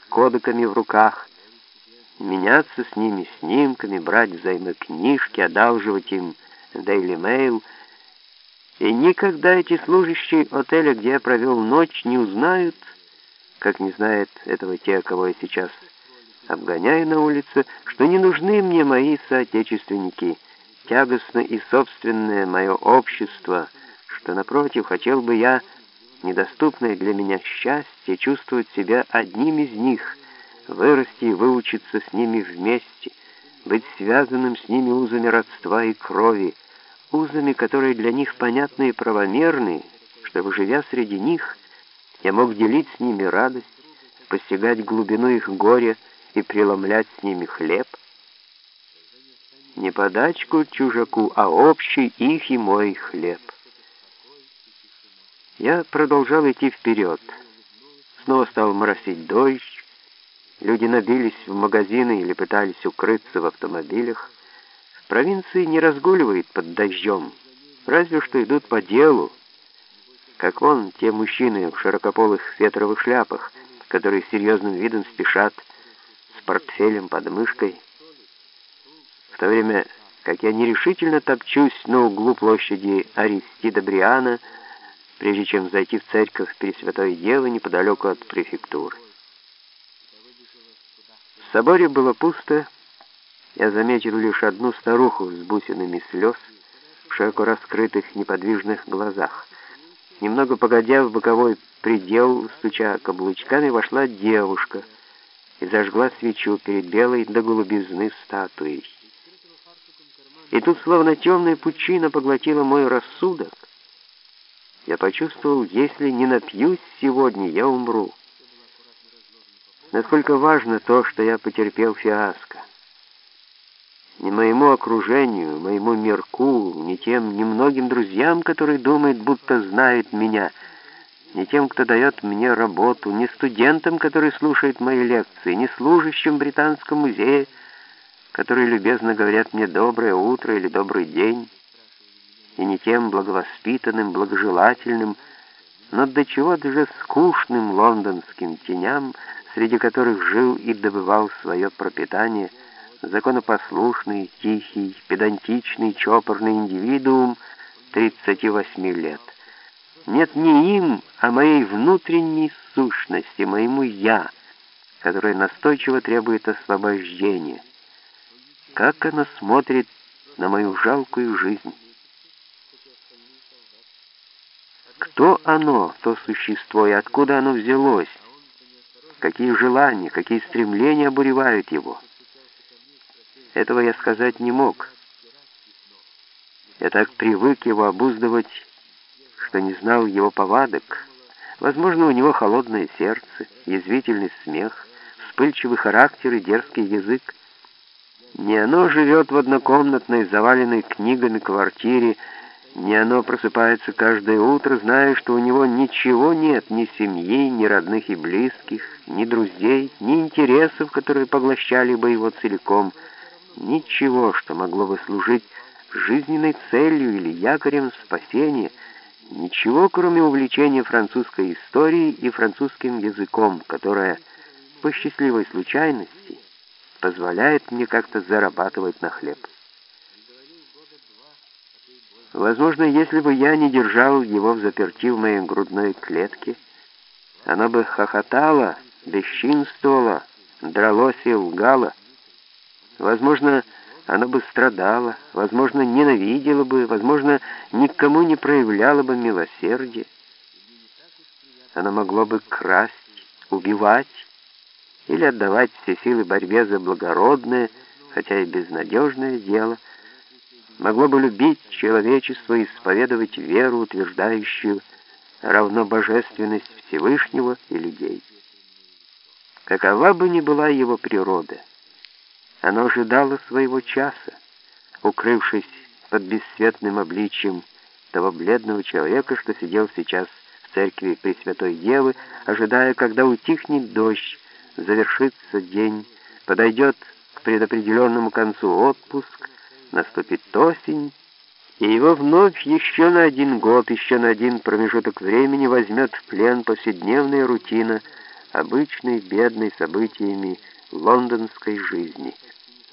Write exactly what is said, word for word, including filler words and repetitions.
кодеками в руках, меняться с ними снимками, брать взаймы книжки, одалживать им Daily Mail. И никогда эти служащие отеля, где я провел ночь, не узнают, как не знают этого те, кого я сейчас обгоняю на улице, что не нужны мне мои соотечественники, тягостно и собственное мое общество, что, напротив, хотел бы я, недоступное для меня счастье, чувствовать себя одним из них, вырасти и выучиться с ними вместе, быть связанным с ними узами родства и крови, узами, которые для них понятны и правомерны, чтобы, живя среди них, я мог делить с ними радость, постигать глубину их горя и преломлять с ними хлеб. Не подачку чужаку, а общий их и мой хлеб. Я продолжал идти вперед. Снова стал моросить дождь. Люди набились в магазины или пытались укрыться в автомобилях. В провинции не разгуливают под дождем, разве что идут по делу, как вон те мужчины в широкополых фетровых шляпах, которые серьезным видом спешат с портфелем под мышкой, в то время как я нерешительно топчусь на углу площади Аристида Бриана, прежде чем зайти в церковь Пресвятой Девы неподалеку от префектуры. В соборе было пусто. Я заметил лишь одну старуху с бусинами слез в широко раскрытых неподвижных глазах. Немного погодя, в боковой предел, стуча каблучками, вошла девушка и зажгла свечу перед белой до голубизны статуей. И тут, словно темная пучина поглотила мой рассудок, я почувствовал, если не напьюсь сегодня, я умру. Насколько важно то, что я потерпел фиаско. Ни моему окружению, моему мирку, ни тем немногим друзьям, которые думают, будто знают меня, ни тем, кто дает мне работу, ни студентам, которые слушают мои лекции, ни служащим в Британском музее, которые любезно говорят мне «доброе утро» или «добрый день», и не тем благовоспитанным, благожелательным, но до чего-то же скучным лондонским теням, среди которых жил и добывал свое пропитание законопослушный, тихий, педантичный, чопорный индивидуум тридцати восьми лет. Нет, не им, а моей внутренней сущности, моему «я», которое настойчиво требует освобождения. Как оно смотрит на мою жалкую жизнь? Кто оно, то существо, и откуда оно взялось? Какие желания, какие стремления обуревают его? Этого я сказать не мог. Я так привык его обуздывать, что не знал его повадок. Возможно, у него холодное сердце, язвительный смех, вспыльчивый характер и дерзкий язык. Не оно живет в однокомнатной, заваленной книгами квартире, не оно просыпается каждое утро, зная, что у него ничего нет, ни семьи, ни родных и близких, ни друзей, ни интересов, которые поглощали бы его целиком, ничего, что могло бы служить жизненной целью или якорем спасения, ничего, кроме увлечения французской историей и французским языком, которое, по счастливой случайности, позволяет мне как-то зарабатывать на хлеб. Возможно, если бы я не держал его взаперти в моей грудной клетке, оно бы хохотало, бесчинствовало, дралось и лгало. Возможно, оно бы страдало, возможно, ненавидело бы, возможно, никому не проявляло бы милосердия. Оно могло бы красть, убивать или отдавать все силы борьбе за благородное, хотя и безнадежное дело, могло бы любить человечество и исповедовать веру, утверждающую равнобожественность Всевышнего и людей. Какова бы ни была его природа, оно ожидало своего часа, укрывшись под бесцветным обличием того бледного человека, что сидел сейчас в церкви Пресвятой Девы, ожидая, когда утихнет дождь, завершится день, подойдет к предопределенному концу отпуск, наступит осень, и его вновь еще на один год, еще на один промежуток времени возьмет в плен повседневная рутина, обычной, бедной событиями лондонской жизни.